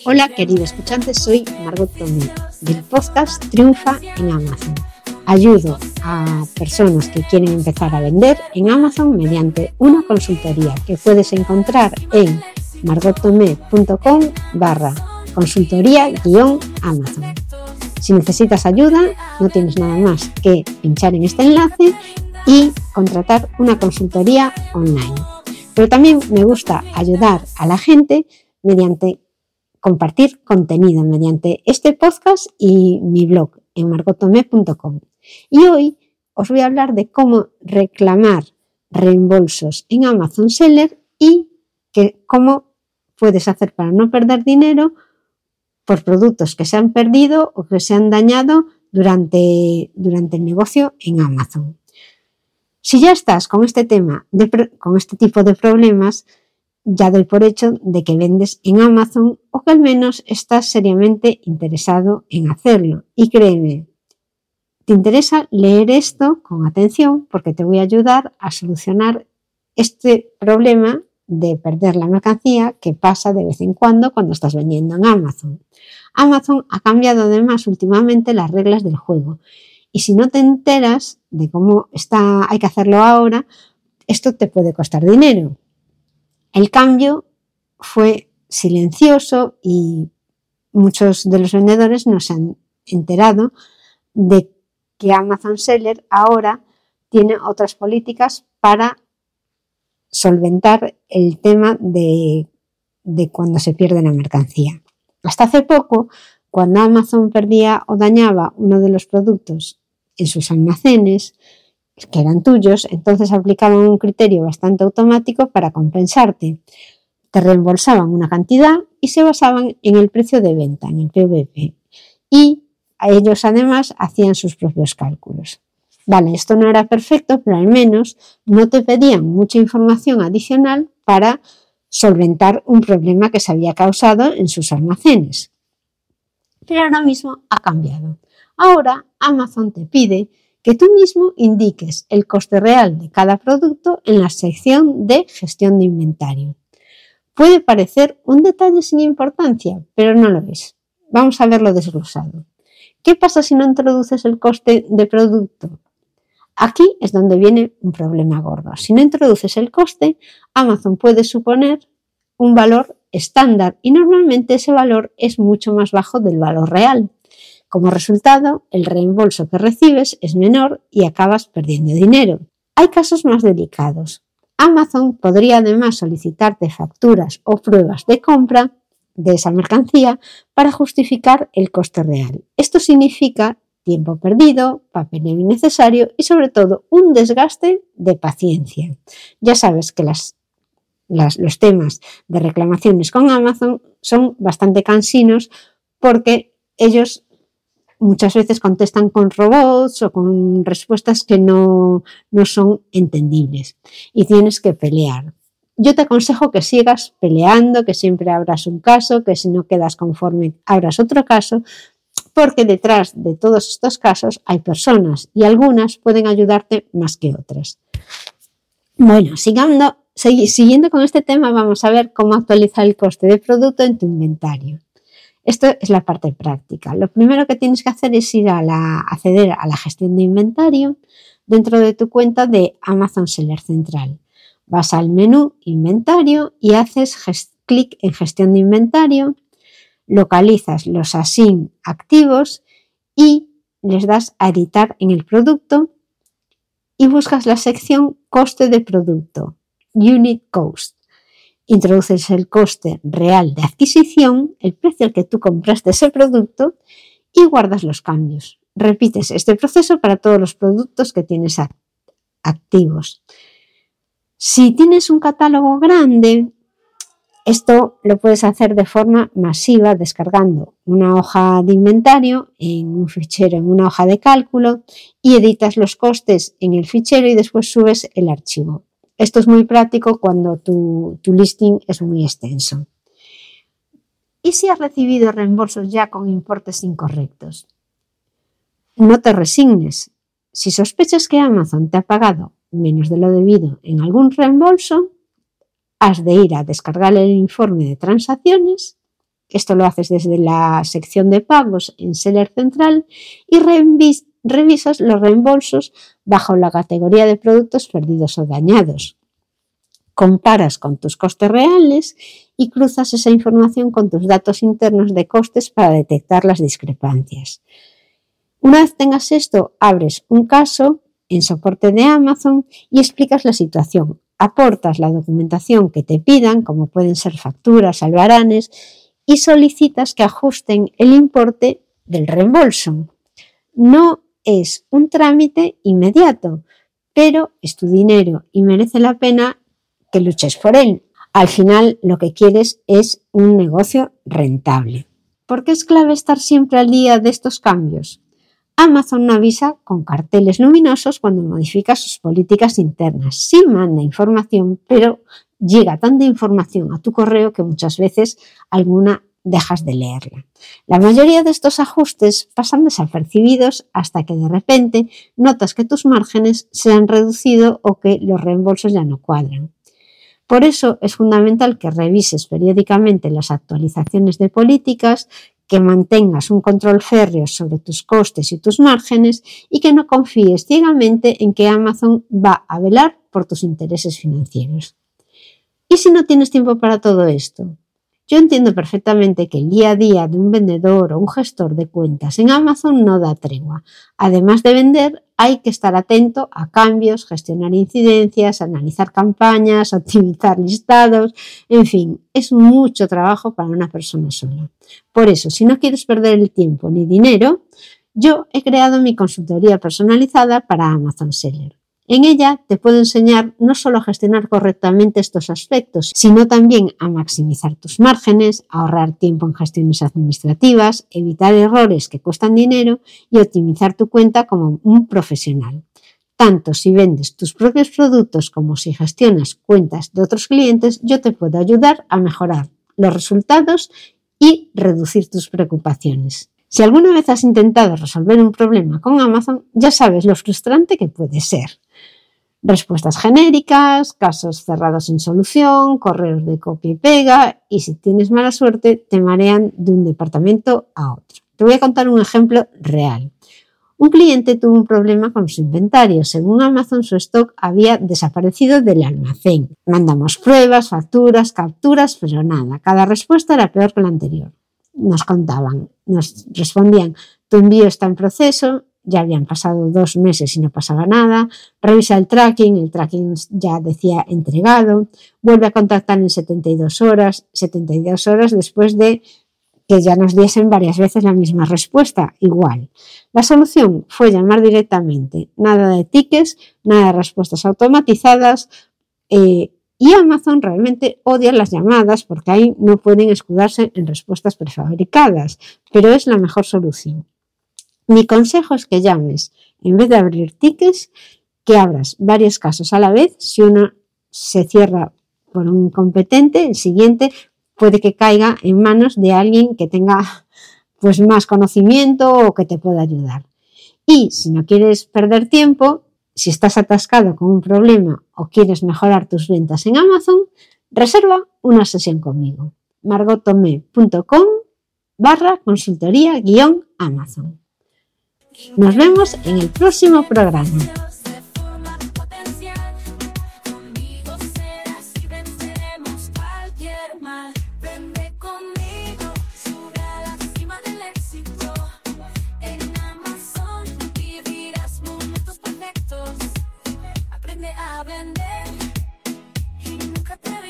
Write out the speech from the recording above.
Hola querido escuchante, soy Margot Tomé del podcast Triunfa en Amazon. Ayudo a personas que quieren empezar a vender en Amazon mediante una consultoría que puedes encontrar en margottomé.com/consultoría-Amazon. Si necesitas ayuda, no tienes nada más que pinchar en este enlace y contratar una consultoría online. Pero también me gusta ayudar a la gente mediante compartir contenido mediante este podcast y mi blog en margottomé.com. Y hoy os voy a hablar de cómo reclamar reembolsos en Amazon Seller y cómo puedes hacer para no perder dinero por productos que se han perdido o que se han dañado durante el negocio en Amazon. Si ya estás con este tema, con este tipo de problemas, ya doy por hecho de que vendes en Amazon o que al menos estás seriamente interesado en hacerlo. Y créeme, te interesa leer esto con atención porque te voy a ayudar a solucionar este problema de perder la mercancía que pasa de vez en cuando estás vendiendo en Amazon. Amazon ha cambiado además últimamente las reglas del juego y si no te enteras de cómo hay que hacerlo ahora, esto te puede costar dinero. El cambio fue silencioso y muchos de los vendedores no se han enterado de que Amazon Seller ahora tiene otras políticas para solventar el tema de cuando se pierde la mercancía. Hasta hace poco, cuando Amazon perdía o dañaba uno de los productos en sus almacenes, que eran tuyos, entonces aplicaban un criterio bastante automático para compensarte. Te reembolsaban una cantidad y se basaban en el precio de venta, en el PVP. Y a ellos además hacían sus propios cálculos. Vale, esto no era perfecto, pero al menos no te pedían mucha información adicional para solventar un problema que se había causado en sus almacenes. Pero ahora mismo ha cambiado. Ahora Amazon te pide que tú mismo indiques el coste real de cada producto en la sección de gestión de inventario. Puede parecer un detalle sin importancia, pero no lo es. Vamos a verlo desglosado. ¿Qué pasa si no introduces el coste de producto? Aquí es donde viene un problema gordo. Si no introduces el coste, Amazon puede suponer un valor estándar y normalmente ese valor es mucho más bajo del valor real. Como resultado, el reembolso que recibes es menor y acabas perdiendo dinero. Hay casos más delicados. Amazon podría además solicitarte facturas o pruebas de compra de esa mercancía para justificar el coste real. Esto significa tiempo perdido, papeleo innecesario y sobre todo un desgaste de paciencia. Ya sabes que los temas de reclamaciones con Amazon son bastante cansinos porque ellos muchas veces contestan con robots o con respuestas que no son entendibles y tienes que pelear. Yo te aconsejo que sigas peleando, que siempre abras un caso, que si no quedas conforme abras otro caso, porque detrás de todos estos casos hay personas y algunas pueden ayudarte más que otras. Bueno, siguiendo con este tema, vamos a ver cómo actualizar el coste de producto en tu inventario. Esto es la parte práctica. Lo primero que tienes que hacer es acceder a la gestión de inventario dentro de tu cuenta de Amazon Seller Central. Vas al menú Inventario y haces clic en Gestión de Inventario, localizas los ASIN activos y les das a editar en el producto y buscas la sección Coste de producto, Unit Cost. Introduces el coste real de adquisición, el precio al que tú compraste ese producto y guardas los cambios. Repites este proceso para todos los productos que tienes activos. Si tienes un catálogo grande, esto lo puedes hacer de forma masiva descargando una hoja de inventario en un fichero, en una hoja de cálculo y editas los costes en el fichero y después subes el archivo. Esto es muy práctico cuando tu listing es muy extenso. ¿Y si has recibido reembolsos ya con importes incorrectos? No te resignes. Si sospechas que Amazon te ha pagado menos de lo debido en algún reembolso, has de ir a descargar el informe de transacciones Esto lo haces desde la sección de pagos en Seller Central y revisas los reembolsos bajo la categoría de productos perdidos o dañados. Comparas con tus costes reales y cruzas esa información con tus datos internos de costes para detectar las discrepancias. Una vez tengas esto, abres un caso en soporte de Amazon y explicas la situación. Aportas la documentación que te pidan, como pueden ser facturas, albaranes, y solicitas que ajusten el importe del reembolso. No es un trámite inmediato, pero es tu dinero y merece la pena que luches por él. Al final, lo que quieres es un negocio rentable. ¿Por qué es clave estar siempre al día de estos cambios? Amazon no avisa con carteles luminosos cuando modifica sus políticas internas. Sí manda información, pero llega tanta información a tu correo que muchas veces alguna dejas de leerla. La mayoría de estos ajustes pasan desapercibidos hasta que de repente notas que tus márgenes se han reducido o que los reembolsos ya no cuadran. Por eso es fundamental que revises periódicamente las actualizaciones de políticas, que mantengas un control férreo sobre tus costes y tus márgenes y que no confíes ciegamente en que Amazon va a velar por tus intereses financieros. ¿Y si no tienes tiempo para todo esto? Yo entiendo perfectamente que el día a día de un vendedor o un gestor de cuentas en Amazon no da tregua. Además de vender, hay que estar atento a cambios, gestionar incidencias, analizar campañas, optimizar listados, en fin, es mucho trabajo para una persona sola. Por eso, si no quieres perder el tiempo ni dinero, yo he creado mi consultoría personalizada para Amazon Seller. En ella te puedo enseñar no solo a gestionar correctamente estos aspectos, sino también a maximizar tus márgenes, a ahorrar tiempo en gestiones administrativas, evitar errores que cuestan dinero y optimizar tu cuenta como un profesional. Tanto si vendes tus propios productos como si gestionas cuentas de otros clientes, yo te puedo ayudar a mejorar los resultados y reducir tus preocupaciones. Si alguna vez has intentado resolver un problema con Amazon, ya sabes lo frustrante que puede ser. Respuestas genéricas, casos cerrados sin solución, correos de copia y pega y si tienes mala suerte te marean de un departamento a otro. Te voy a contar un ejemplo real. Un cliente tuvo un problema con su inventario. Según Amazon, su stock había desaparecido del almacén. Mandamos pruebas, facturas, capturas, pero nada. Cada respuesta era peor que la anterior. Nos respondían, tu envío está en proceso. Ya habían pasado 2 meses y no pasaba nada, revisa el tracking ya decía entregado, vuelve a contactar en 72 horas después de que ya nos diesen varias veces la misma respuesta, igual. La solución fue llamar directamente, nada de tickets, nada de respuestas automatizadas, y Amazon realmente odia las llamadas porque ahí no pueden escudarse en respuestas prefabricadas, pero es la mejor solución. Mi consejo es que llames, en vez de abrir tickets, que abras varios casos a la vez. Si uno se cierra por un incompetente, el siguiente puede que caiga en manos de alguien que tenga más conocimiento o que te pueda ayudar. Y si no quieres perder tiempo, si estás atascado con un problema o quieres mejorar tus ventas en Amazon, reserva una sesión conmigo. margotome.com/consultoría-Amazon. Nos vemos en el próximo programa. Aprende a vender y nunca te